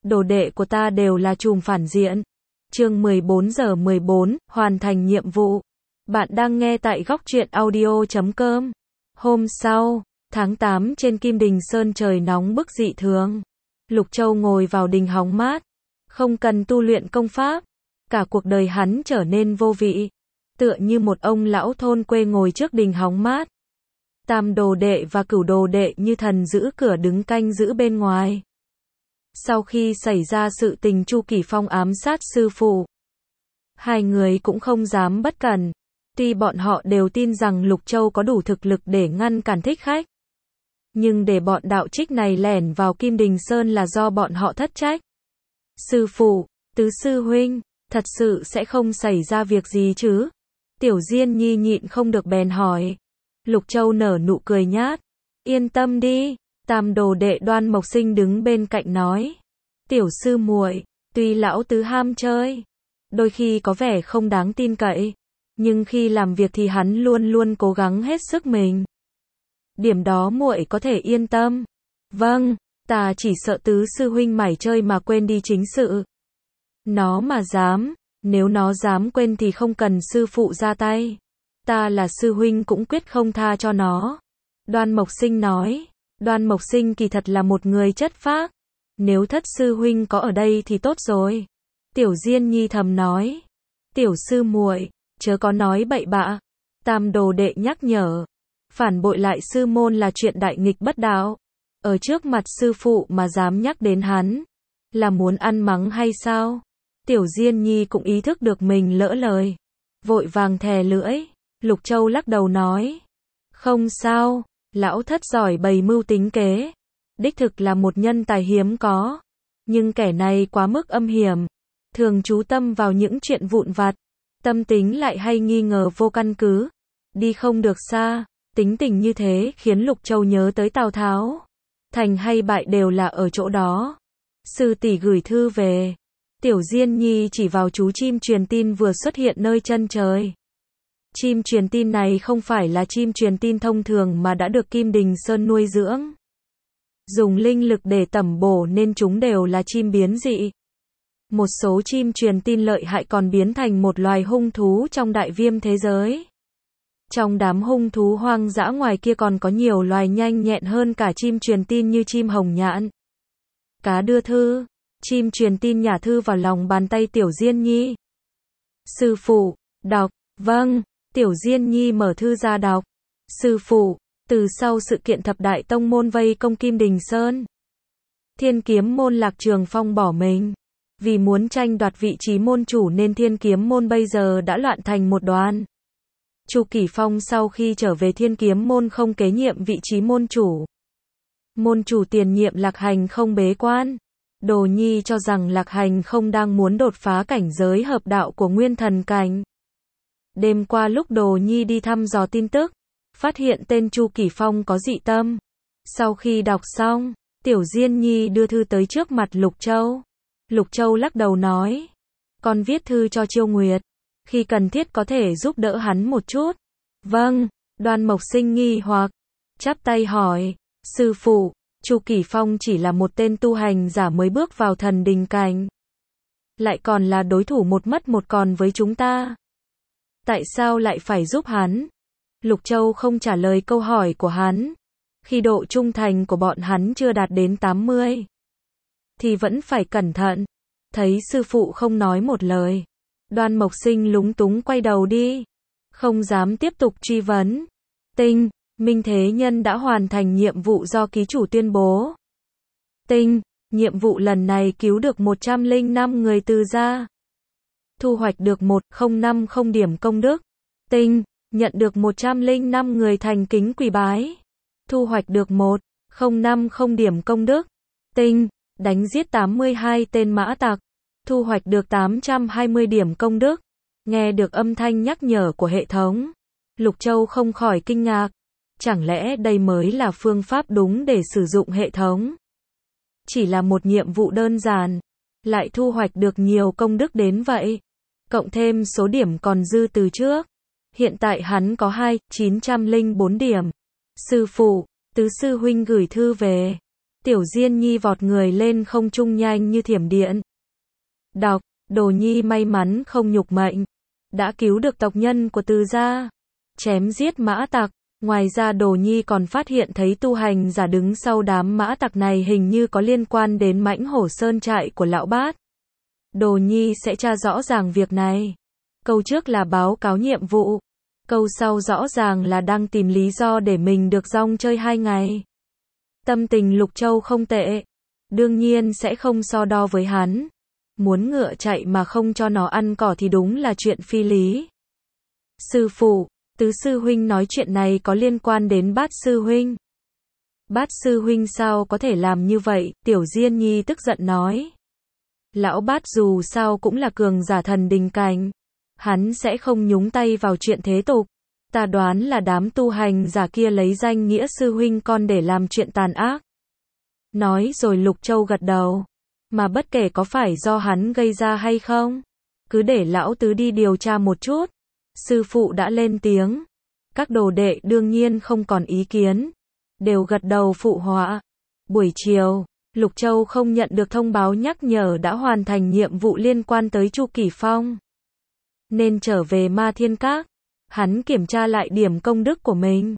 đồ đệ của ta đều là trùm phản diện. Chương 14:14, hoàn thành nhiệm vụ. Bạn đang nghe tại góc truyện audio.com. Hôm sau, tháng 8 trên Kim Đình Sơn trời nóng bức dị thường. Lục Châu ngồi vào đình hóng mát, không cần tu luyện công pháp. Cả cuộc đời hắn trở nên vô vị, tựa như một ông lão thôn quê ngồi trước đình hóng mát. Tam đồ đệ và cửu đồ đệ như thần giữ cửa đứng canh giữ bên ngoài. Sau khi xảy ra sự tình Chu Kỳ Phong ám sát sư phụ, hai người cũng không dám bất cẩn. Tuy bọn họ đều tin rằng Lục Châu có đủ thực lực để ngăn cản thích khách, nhưng để bọn đạo trích này lẻn vào Kim Đình Sơn là do bọn họ thất trách. Sư phụ, tứ sư huynh, thật sự sẽ không xảy ra việc gì chứ? Tiểu Diên Nhi nhịn không được bèn hỏi. Lục Châu nở nụ cười nhát. Yên tâm đi, tam đồ đệ Đoan Mộc Sinh đứng bên cạnh nói. Tiểu sư muội, tuy lão tứ ham chơi, đôi khi có vẻ không đáng tin cậy, nhưng khi làm việc thì hắn luôn luôn cố gắng hết sức mình. Điểm đó muội có thể yên tâm. Vâng, ta chỉ sợ tứ sư huynh mải chơi mà quên đi chính sự. Nó mà dám, nếu nó dám quên thì không cần sư phụ ra tay. Ta là sư huynh cũng quyết không tha cho nó. Đoan Mộc Sinh nói. Đoan Mộc Sinh kỳ thật là một người chất phác. Nếu thất sư huynh có ở đây thì tốt rồi. Tiểu Diên Nhi thầm nói. Tiểu sư muội, chớ có nói bậy bạ. Tam đồ đệ nhắc nhở. Phản bội lại sư môn là chuyện đại nghịch bất đạo. Ở trước mặt sư phụ mà dám nhắc đến hắn, là muốn ăn mắng hay sao? Tiểu Diên Nhi cũng ý thức được mình lỡ lời, vội vàng thè lưỡi. Lục Châu lắc đầu nói. Không sao, lão thất giỏi bày mưu tính kế. Đích thực là một nhân tài hiếm có. Nhưng kẻ này quá mức âm hiểm, thường chú tâm vào những chuyện vụn vặt, tâm tính lại hay nghi ngờ vô căn cứ, đi không được xa. Tính tình như thế khiến Lục Châu nhớ tới Tào Tháo. Thành hay bại đều là ở chỗ đó. Sư tỷ gửi thư về. Tiểu Diên Nhi chỉ vào chú chim truyền tin vừa xuất hiện nơi chân trời. Chim truyền tin này không phải là chim truyền tin thông thường mà đã được Kim Đình Sơn nuôi dưỡng, dùng linh lực để tẩm bổ nên chúng đều là chim biến dị. Một số chim truyền tin lợi hại còn biến thành một loài hung thú trong đại viêm thế giới. Trong đám hung thú hoang dã ngoài kia còn có nhiều loài nhanh nhẹn hơn cả chim truyền tin như chim hồng nhạn. Cá đưa thư. Chim truyền tin nhả thư vào lòng bàn tay Tiểu Diên Nhi. Sư phụ, đọc. Vâng. Tiểu Diên Nhi mở thư ra đọc. Sư phụ, từ sau sự kiện thập đại tông môn vây công Kim Đình Sơn, Thiên Kiếm môn Lạc Trường Phong bỏ mình. Vì muốn tranh đoạt vị trí môn chủ nên Thiên Kiếm môn bây giờ đã loạn thành một đoàn. Chu Kỳ Phong sau khi trở về Thiên Kiếm môn không kế nhiệm vị trí môn chủ. Môn chủ tiền nhiệm Lạc Hành không bế quan. Đồ Nhi cho rằng Lạc Hành không đang muốn đột phá cảnh giới hợp đạo của Nguyên Thần cảnh. Đêm qua lúc Đồ Nhi đi thăm dò tin tức, phát hiện tên Chu Kỳ Phong có dị tâm. Sau khi đọc xong, Tiểu Diên Nhi đưa thư tới trước mặt Lục Châu. Lục Châu lắc đầu nói. Con viết thư cho Chiêu Nguyệt, khi cần thiết có thể giúp đỡ hắn một chút. Vâng. Đoan Mộc Sinh nghi hoặc, chắp tay hỏi. Sư phụ, Chu Kỳ Phong chỉ là một tên tu hành giả mới bước vào thần đình cảnh, lại còn là đối thủ một mất một còn với chúng ta. Tại sao lại phải giúp hắn? Lục Châu không trả lời câu hỏi của hắn. Khi độ trung thành của bọn hắn chưa đạt đến 80, thì vẫn phải cẩn thận. Thấy sư phụ không nói một lời, Đoan Mộc Sinh lúng túng quay đầu đi, không dám tiếp tục truy vấn. Tinh, Minh Thế Nhân đã hoàn thành nhiệm vụ do ký chủ tuyên bố. Tinh, nhiệm vụ lần này cứu được 105 người từ gia. Thu hoạch được 1050 điểm công đức. Tinh, nhận được 105 người thành kính quỳ bái. Thu hoạch được 1050 điểm công đức. Tinh, đánh giết 82 tên mã tặc. Thu hoạch được 820 điểm công đức. Nghe được âm thanh nhắc nhở của hệ thống, Lục Châu không khỏi kinh ngạc. Chẳng lẽ đây mới là phương pháp đúng để sử dụng hệ thống? Chỉ là một nhiệm vụ đơn giản, lại thu hoạch được nhiều công đức đến vậy. Cộng thêm số điểm còn dư từ trước, hiện tại hắn có 904 điểm. Sư phụ, tứ sư huynh gửi thư về. Tiểu Diên Nhi vọt người lên không trung nhanh như thiểm điện. Đọc, Đồ Nhi may mắn không nhục mệnh, đã cứu được tộc nhân của Từ gia, chém giết mã tặc. Ngoài ra Đồ Nhi còn phát hiện thấy tu hành giả đứng sau đám mã tặc này hình như có liên quan đến Mãnh Hổ Sơn trại của lão bát. Đồ Nhi sẽ tra rõ ràng việc này. Câu trước là báo cáo nhiệm vụ, câu sau rõ ràng là đang tìm lý do để mình được rong chơi 2 ngày. Tâm tình Lục Châu không tệ, đương nhiên sẽ không so đo với hắn. Muốn ngựa chạy mà không cho nó ăn cỏ thì đúng là chuyện phi lý. Sư phụ, Tứ sư huynh nói chuyện này có liên quan đến Bát sư huynh. Bát sư huynh sao có thể làm như vậy? Tiểu Diên Nhi tức giận nói. Lão Bát dù sao cũng là cường giả thần đình cảnh, hắn sẽ không nhúng tay vào chuyện thế tục. Ta đoán là đám tu hành giả kia lấy danh nghĩa sư huynh con để làm chuyện tàn ác. Nói rồi Lục Châu gật đầu. Mà bất kể có phải do hắn gây ra hay không, cứ để lão tứ đi điều tra một chút. Sư phụ đã lên tiếng. Các đồ đệ đương nhiên không còn ý kiến, đều gật đầu phụ họa. Buổi chiều, Lục Châu không nhận được thông báo nhắc nhở đã hoàn thành nhiệm vụ liên quan tới Chu Kỳ Phong, nên trở về Ma Thiên Các. Hắn kiểm tra lại điểm công đức của mình.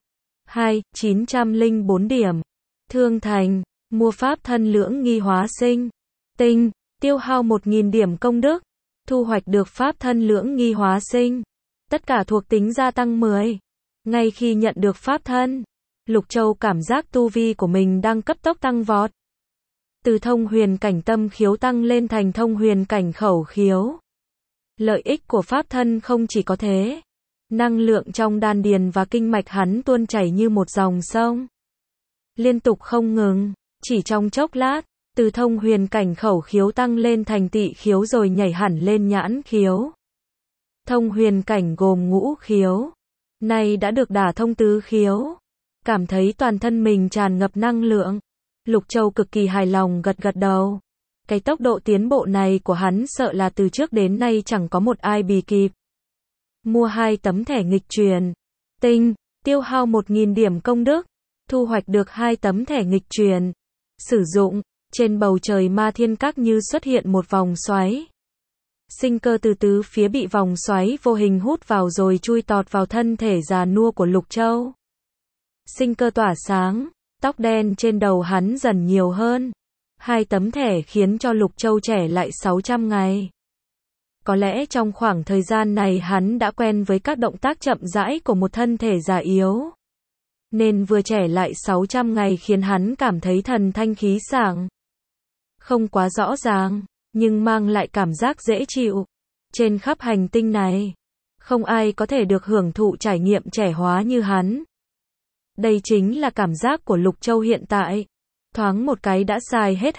904 điểm. Thương thành, mua pháp thân lưỡng nghi hóa sinh tinh, tiêu hao 1000 điểm công đức, thu hoạch được pháp thân lưỡng nghi hóa sinh. Tất cả thuộc tính gia tăng 10. Ngay khi nhận được pháp thân, Lục Châu cảm giác tu vi của mình đang cấp tốc tăng vọt. Từ thông huyền cảnh tâm khiếu tăng lên thành thông huyền cảnh khẩu khiếu. Lợi ích của pháp thân không chỉ có thế. Năng lượng trong đan điền và kinh mạch hắn tuôn chảy như một dòng sông, liên tục không ngừng. Chỉ trong chốc lát, từ thông huyền cảnh khẩu khiếu tăng lên thành tị khiếu rồi nhảy hẳn lên nhãn khiếu. Thông huyền cảnh gồm ngũ khiếu, nay đã được đả thông tứ khiếu. Cảm thấy toàn thân mình tràn ngập năng lượng, Lục Châu cực kỳ hài lòng gật gật đầu. Cái tốc độ tiến bộ này của hắn sợ là từ trước đến nay chẳng có một ai bì kịp. Mua 2 tấm thẻ nghịch truyền tinh, tiêu hao 1000 điểm công đức, thu hoạch được 2 tấm thẻ nghịch truyền. Sử dụng, trên bầu trời Ma Thiên Các như xuất hiện một vòng xoáy. Sinh cơ từ tứ phía bị vòng xoáy vô hình hút vào rồi chui tọt vào thân thể già nua của Lục Châu. Sinh cơ tỏa sáng, tóc đen trên đầu hắn dần nhiều hơn. 2 tấm thẻ khiến cho Lục Châu trẻ lại 600 ngày. Có lẽ trong khoảng thời gian này hắn đã quen với các động tác chậm rãi của một thân thể già yếu, nên vừa trẻ lại 600 ngày khiến hắn cảm thấy thần thanh khí sảng. Không quá rõ ràng, nhưng mang lại cảm giác dễ chịu. Trên khắp hành tinh này, không ai có thể được hưởng thụ trải nghiệm trẻ hóa như hắn. Đây chính là cảm giác của Lục Châu hiện tại. Thoáng một cái đã xài hết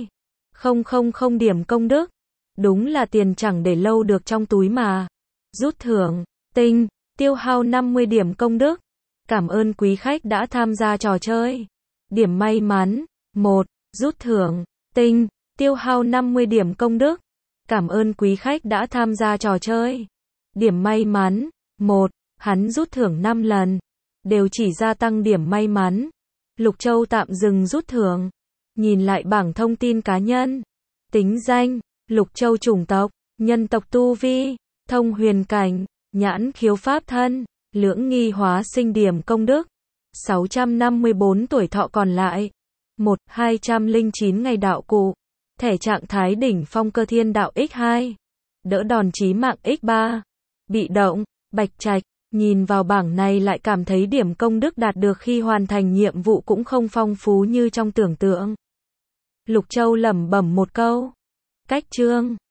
2.000 điểm công đức. Đúng là tiền chẳng để lâu được trong túi mà. Rút thưởng, tinh, tiêu hao 50 điểm công đức. Cảm ơn quý khách đã tham gia trò chơi. Điểm may mắn, 1, rút thưởng, tinh, tiêu hao 50 điểm công đức. Cảm ơn quý khách đã tham gia trò chơi. Điểm may mắn, 1, hắn rút thưởng 5 lần. Đều chỉ gia tăng điểm may mắn. Lục Châu tạm dừng rút thưởng. Nhìn lại bảng thông tin cá nhân. Tính danh, Lục Châu chủng tộc, nhân tộc tu vi, thông huyền cảnh, nhãn khiếu pháp thân, lưỡng nghi hóa sinh điểm công đức. 654 tuổi thọ còn lại. 209 ngày đạo cụ. Thẻ trạng thái đỉnh phong cơ thiên đạo x2. Đỡ đòn chí mạng x3. Bị động, bạch trạch. Nhìn vào bảng này lại cảm thấy điểm công đức đạt được khi hoàn thành nhiệm vụ cũng không phong phú như trong tưởng tượng. Lục Châu lẩm bẩm một câu. Cách chương